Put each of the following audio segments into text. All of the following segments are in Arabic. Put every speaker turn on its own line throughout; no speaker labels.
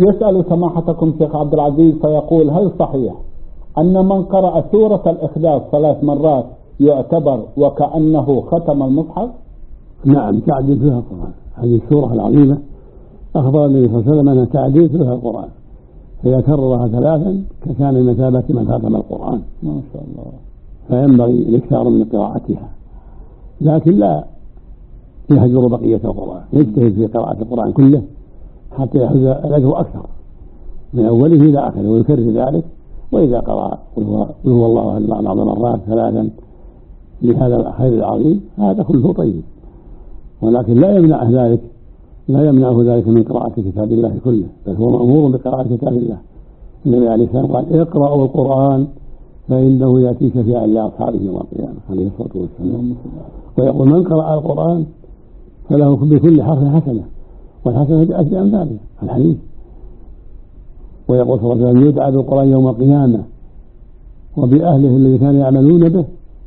يسأل سماحتكم شيخ عبد العزيز فيقول: هل صحيح أن من قرأ سورة الإخلاص 3 مرات يعتبر وكأنه ختم المصحف؟
نعم، تعديل فيها القرآن. هذه السورة العظيمة أخبر النبي صلى الله عليه وسلم أنها تعديل فيها القرآن، فإذا كررها 3 كان مثابة من ختم القرآن.
ما شاء الله. فينبغي
الاكثار من قراءتها، لكن لا يهجر بقية القرآن، يجتهد في قراءة القرآن كله حتى يحوز الأجر أكثر من أوله إلى آخره، ويكرر ذلك. وإذا قرأ قل هو الله أحد بعض مرات 3 لهذا الخير العظيم هذا كله طيب، ولكن لا يمنعه ذلك من قراءة كتاب الله كله، بل هو مأمور بقراءة كتاب الله. النبي عليه السلام قال: اقرأوا القرآن فإنه يأتي شفيعا لأصحابه يوم القيامة عليه الصلاة والسلام. ويقول: من قرأ القرآن فله بكل حرف حسنة، والحسنة بأشر أمثالها الحديث. ويقول صلى الله عليه وسلم: يدعى بالقرآن يوم القيامة وبأهله الذي كانوا يعملون به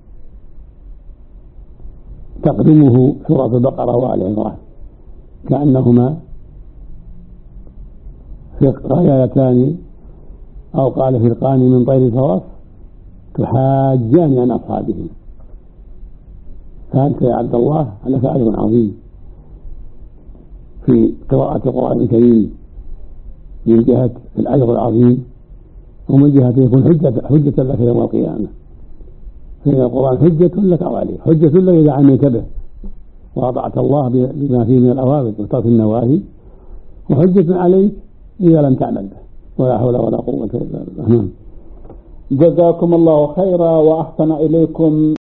تقدمه سورة البقرة وآل عمران كأنهما غايتان، أو قال فرقان من طير صواف تحاجان عن أصحابهم. فأنت يا عبد الله لك أجر عظيم في قراءة القرآن الكريم من جهة الأجر العظيم، ومن جهة يكون حجة لك يوم القيامة. فإن القرآن حجة لك أو عليك، حجة لك إذا عملت به وأطعت الله بما فيه من الأوامر وترك النواهي، وحجة عليك إذا لم تعمل به. ولا حول ولا قوة إلا بالله.
جزاكم الله خيرا وأحسن إليكم.